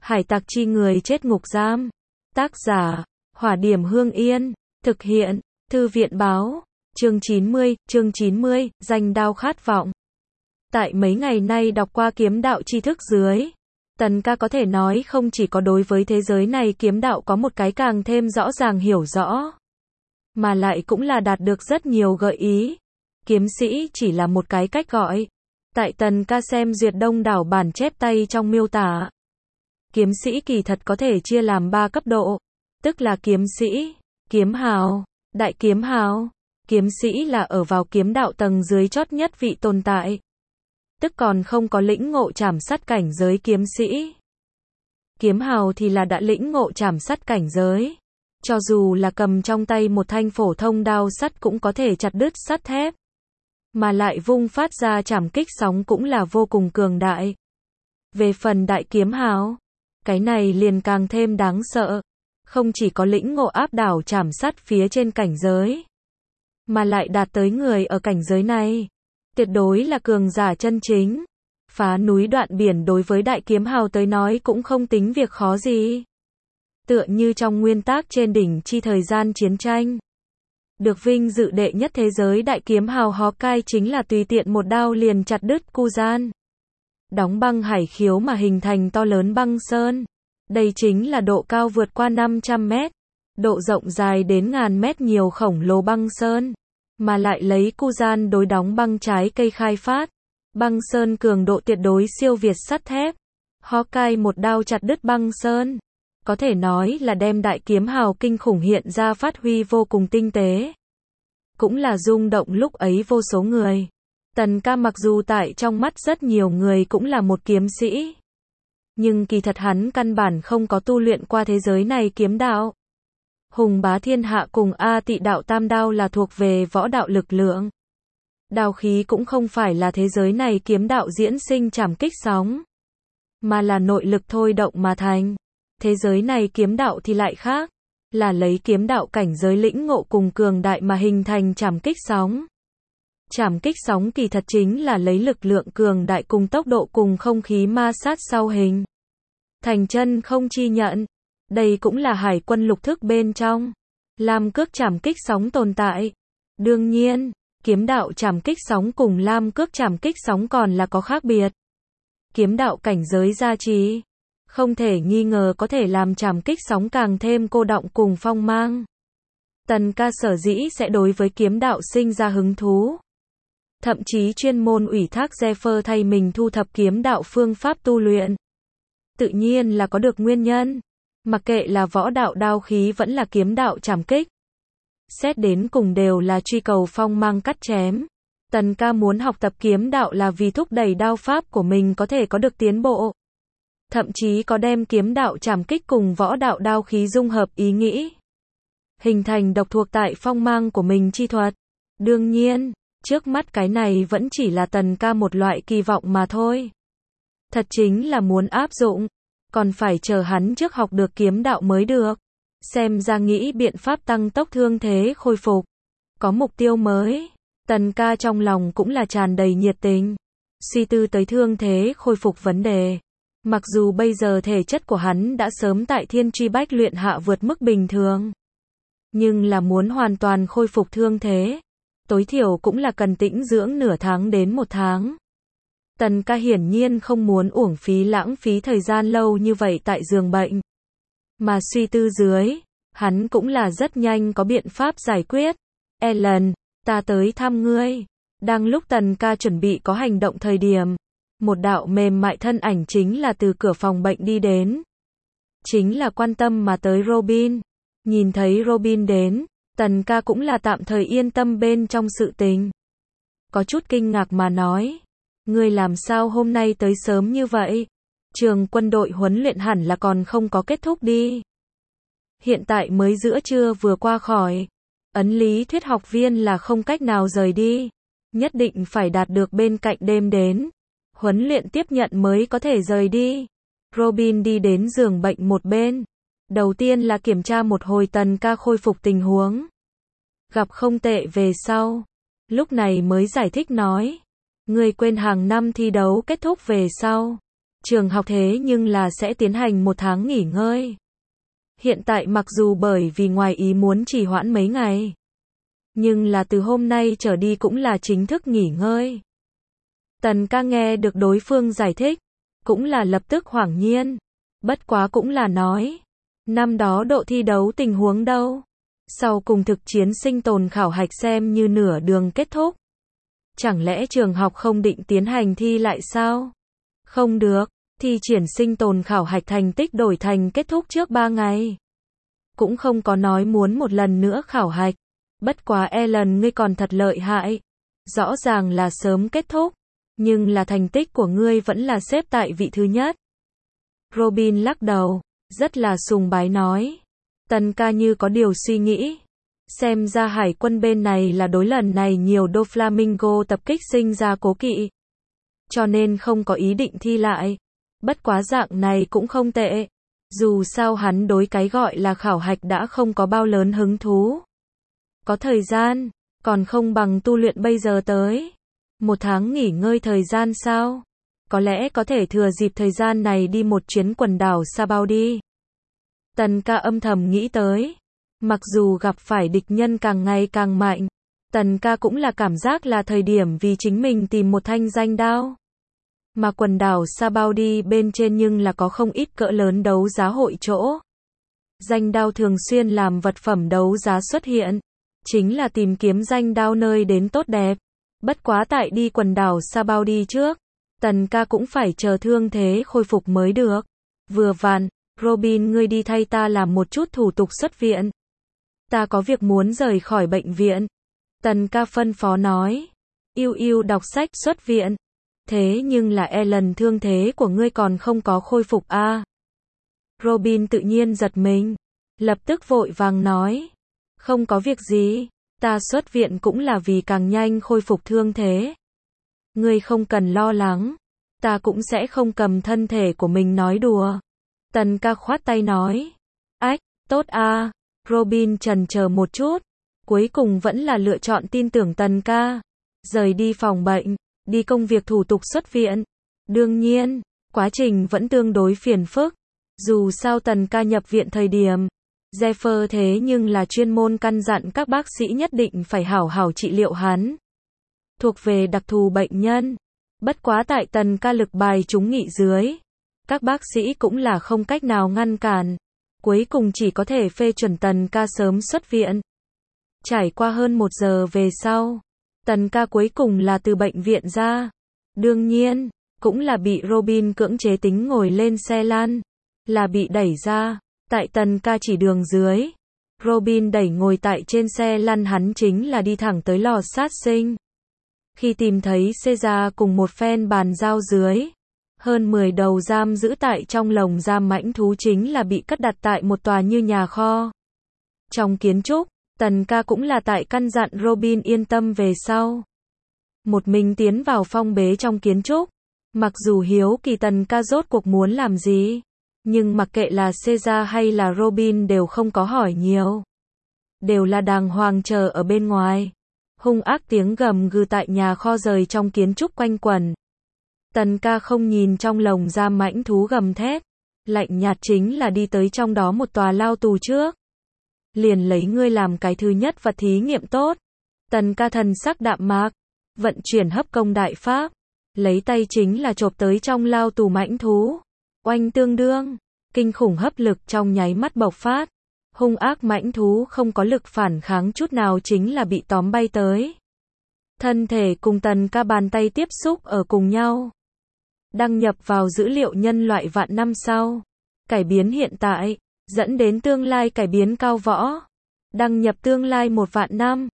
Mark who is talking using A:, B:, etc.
A: Hải tặc chi người chết ngục giam. Tác giả, Hỏa Điểm Hương Yên. Thực hiện, Thư viện báo. Chương 90, danh đao khát vọng. Tại mấy ngày nay đọc qua kiếm đạo tri thức dưới, Tần ca có thể nói không chỉ có đối với thế giới này kiếm đạo có một cái càng thêm rõ ràng hiểu rõ, mà lại cũng là đạt được rất nhiều gợi ý. Kiếm sĩ chỉ là một cái cách gọi. Tại Tần ca xem duyệt đông đảo bản chép tay trong miêu tả, kiếm sĩ kỳ thật có thể chia làm 3 cấp độ, tức là kiếm sĩ, kiếm hào, đại kiếm hào. Kiếm sĩ là ở vào kiếm đạo tầng dưới chót nhất vị tồn tại, tức còn không có lĩnh ngộ trảm sắt cảnh giới kiếm sĩ. Kiếm hào thì là đã lĩnh ngộ trảm sắt cảnh giới, cho dù là cầm trong tay một thanh phổ thông đao sắt cũng có thể chặt đứt sắt thép, mà lại vung phát ra trảm kích sóng cũng là vô cùng cường đại. Về phần đại kiếm hào, cái này liền càng thêm đáng sợ, không chỉ có lĩnh ngộ áp đảo trảm sắt phía trên cảnh giới, mà lại đạt tới người ở cảnh giới này, tuyệt đối là cường giả chân chính. Phá núi đoạn biển đối với đại kiếm hào tới nói cũng không tính việc khó gì. Tựa như trong nguyên tác trên đỉnh chi thời gian chiến tranh, được vinh dự đệ nhất thế giới đại kiếm hào Hawkeye chính là tùy tiện một đao liền chặt đứt Kuzan, đóng băng hải khiếu mà hình thành to lớn băng sơn. Đây chính là độ cao vượt qua 500 mét, độ rộng dài đến ngàn mét nhiều khổng lồ băng sơn, mà lại lấy Kuzan đối đóng băng trái cây khai phát. Băng sơn cường độ tuyệt đối siêu việt sắt thép. Hawkeye một đao chặt đứt băng sơn, có thể nói là đem đại kiếm hào kinh khủng hiện ra phát huy vô cùng tinh tế. Cũng là rung động lúc ấy vô số người. Tần ca mặc dù tại trong mắt rất nhiều người cũng là một kiếm sĩ, nhưng kỳ thật hắn căn bản không có tu luyện qua thế giới này kiếm đạo. Hùng bá thiên hạ cùng A Tị đạo tam đao là thuộc về võ đạo lực lượng. Đao khí cũng không phải là thế giới này kiếm đạo diễn sinh trảm kích sóng, mà là nội lực thôi động mà thành. Thế giới này kiếm đạo thì lại khác, là lấy kiếm đạo cảnh giới lĩnh ngộ cùng cường đại mà hình thành trảm kích sóng. Trảm kích sóng kỳ thật chính là lấy lực lượng cường đại cùng tốc độ cùng không khí ma sát sau hình thành chân không chi nhận. Đây cũng là hải quân lục thức bên trong lam cước trảm kích sóng tồn tại. Đương nhiên, kiếm đạo trảm kích sóng cùng lam cước trảm kích sóng còn là có khác biệt. Kiếm đạo cảnh giới gia trì, không thể nghi ngờ có thể làm trảm kích sóng càng thêm cô đọng cùng phong mang. Tần ca sở dĩ sẽ đối với kiếm đạo sinh ra hứng thú, thậm chí chuyên môn ủy thác Zephyr thay mình thu thập kiếm đạo phương pháp tu luyện, tự nhiên là có được nguyên nhân. Mặc kệ là võ đạo đao khí vẫn là kiếm đạo trảm kích, xét đến cùng đều là truy cầu phong mang cắt chém. Tần ca muốn học tập kiếm đạo là vì thúc đẩy đao pháp của mình có thể có được tiến bộ, thậm chí có đem kiếm đạo trảm kích cùng võ đạo đao khí dung hợp ý nghĩ, hình thành độc thuộc tại phong mang của mình chi thuật. Đương nhiên, trước mắt cái này vẫn chỉ là tần ca một loại kỳ vọng mà thôi. Thật chính là muốn áp dụng, còn phải chờ hắn trước học được kiếm đạo mới được. Xem ra nghĩ biện pháp tăng tốc thương thế khôi phục, có mục tiêu mới. Tần ca trong lòng cũng là tràn đầy nhiệt tình, suy tư tới thương thế khôi phục vấn đề. Mặc dù bây giờ thể chất của hắn đã sớm tại thiên truy bách luyện hạ vượt mức bình thường, nhưng là muốn hoàn toàn khôi phục thương thế, tối thiểu cũng là cần tĩnh dưỡng nửa tháng đến 1 tháng. Tần ca hiển nhiên không muốn uổng phí lãng phí thời gian lâu như vậy tại giường bệnh. Mà suy tư dưới, hắn cũng là rất nhanh có biện pháp giải quyết. Ellen, ta tới thăm ngươi. Đang lúc tần ca chuẩn bị có hành động thời điểm, một đạo mềm mại thân ảnh chính là từ cửa phòng bệnh đi đến. Chính là quan tâm mà tới Robin. Nhìn thấy Robin đến, tần ca cũng là tạm thời yên tâm bên trong sự tình. Có chút kinh ngạc mà nói, ngươi làm sao hôm nay tới sớm như vậy? Trường quân đội huấn luyện hẳn là còn không có kết thúc đi. Hiện tại mới giữa trưa vừa qua khỏi. Ấn lý thuyết học viên là không cách nào rời đi. Nhất định phải đạt được bên cạnh đêm đến huấn luyện tiếp nhận mới có thể rời đi. Robin đi đến giường bệnh một bên. Đầu tiên là kiểm tra một hồi tần ca khôi phục tình huống. Gặp không tệ về sau. Lúc này mới giải thích nói, ngươi quên hàng năm thi đấu kết thúc về sau, trường học thế nhưng là sẽ tiến hành 1 tháng nghỉ ngơi. Hiện tại mặc dù bởi vì ngoài ý muốn trì hoãn mấy ngày, nhưng là từ hôm nay trở đi cũng là chính thức nghỉ ngơi. Tần ca nghe được đối phương giải thích, cũng là lập tức hoảng nhiên. Bất quá cũng là nói, năm đó độ thi đấu tình huống đâu? Sau cùng thực chiến sinh tồn khảo hạch xem như nửa đường kết thúc. Chẳng lẽ trường học không định tiến hành thi lại sao? Không được, thi triển sinh tồn khảo hạch thành tích đổi thành kết thúc trước 3 ngày. Cũng không có nói muốn một lần nữa khảo hạch. Bất quá Ellen ngươi còn thật lợi hại. Rõ ràng là sớm kết thúc, nhưng là thành tích của ngươi vẫn là xếp tại vị thứ nhất. Robin lắc đầu, rất là sùng bái nói. Tần ca như có điều suy nghĩ. Xem ra hải quân bên này là đối lần này nhiều Doflamingo tập kích sinh ra cố kỵ. Cho nên không có ý định thi lại. Bất quá dạng này cũng không tệ. Dù sao hắn đối cái gọi là khảo hạch đã không có bao lớn hứng thú. Có thời gian, còn không bằng tu luyện bây giờ tới. 1 tháng nghỉ ngơi thời gian sao? Có lẽ có thể thừa dịp thời gian này đi một chuyến quần đảo Sabaudi. Tần ca âm thầm nghĩ tới. Mặc dù gặp phải địch nhân càng ngày càng mạnh, Tần ca cũng là cảm giác là thời điểm vì chính mình tìm một thanh danh đao. Mà quần đảo Sabaudi bên trên nhưng là có không ít cỡ lớn đấu giá hội chỗ. Danh đao thường xuyên làm vật phẩm đấu giá xuất hiện. Chính là tìm kiếm danh đao nơi đến tốt đẹp. Bất quá tại đi quần đảo Sabaudi trước, Tần ca cũng phải chờ thương thế khôi phục mới được. Vừa vặn, Robin ngươi đi thay ta làm một chút thủ tục xuất viện. Ta có việc muốn rời khỏi bệnh viện. Tần ca phân phó nói. Yêu đọc sách xuất viện. Thế nhưng là Ellen thương thế của ngươi còn không có khôi phục a. Robin tự nhiên giật mình. Lập tức vội vàng nói. Không có việc gì. Ta xuất viện cũng là vì càng nhanh khôi phục thương thế. Ngươi không cần lo lắng. Ta cũng sẽ không cầm thân thể của mình nói đùa. Tần ca khoát tay nói. Ách, tốt a. Robin chần chờ một chút. Cuối cùng vẫn là lựa chọn tin tưởng Tần ca. Rời đi phòng bệnh, đi công việc thủ tục xuất viện. Đương nhiên, quá trình vẫn tương đối phiền phức. Dù sao Tần ca nhập viện thời điểm, Zephyr thế nhưng là chuyên môn căn dặn các bác sĩ nhất định phải hảo hảo trị liệu hắn. Thuộc về đặc thù bệnh nhân. Bất quá tại Tần ca lực bài chúng nghị dưới, các bác sĩ cũng là không cách nào ngăn cản. Cuối cùng chỉ có thể phê chuẩn Tần ca sớm xuất viện. Trải qua hơn 1 giờ về sau, Tần ca cuối cùng là từ bệnh viện ra. Đương nhiên, cũng là bị Robin cưỡng chế tính ngồi lên xe lăn. Là bị đẩy ra. Tại Tần ca chỉ đường dưới, Robin đẩy ngồi tại trên xe lăn hắn chính là đi thẳng tới lò sát sinh. Khi tìm thấy Caesar cùng một phen bàn giao dưới, hơn 10 đầu giam giữ tại trong lồng giam mãnh thú chính là bị cất đặt tại một tòa như nhà kho. Trong kiến trúc, Tần ca cũng là tại căn dặn Robin yên tâm về sau. Một mình tiến vào phong bế trong kiến trúc. Mặc dù hiếu kỳ Tần ca rốt cuộc muốn làm gì, nhưng mặc kệ là Caesar hay là Robin đều không có hỏi nhiều. Đều là đàng hoàng chờ ở bên ngoài. Hung ác tiếng gầm gừ tại nhà kho rời trong kiến trúc quanh quẩn. Tần ca không nhìn trong lồng giam mãnh thú gầm thét. Lạnh nhạt chính là đi tới trong đó một tòa lao tù trước. Liền lấy ngươi làm cái thứ nhất vật thí nghiệm tốt. Tần ca thần sắc đạm mạc. Vận chuyển hấp công đại pháp. Lấy tay chính là chộp tới trong lao tù mãnh thú. Oanh tương đương. Kinh khủng hấp lực trong nháy mắt bộc phát. Hung ác mãnh thú không có lực phản kháng chút nào chính là bị tóm bay tới. Thân thể cùng Tần ca bàn tay tiếp xúc ở cùng nhau. Đăng nhập vào dữ liệu nhân loại vạn năm sau. Cải biến hiện tại, dẫn đến tương lai cải biến cao võ. Đăng nhập tương lai 1 vạn năm.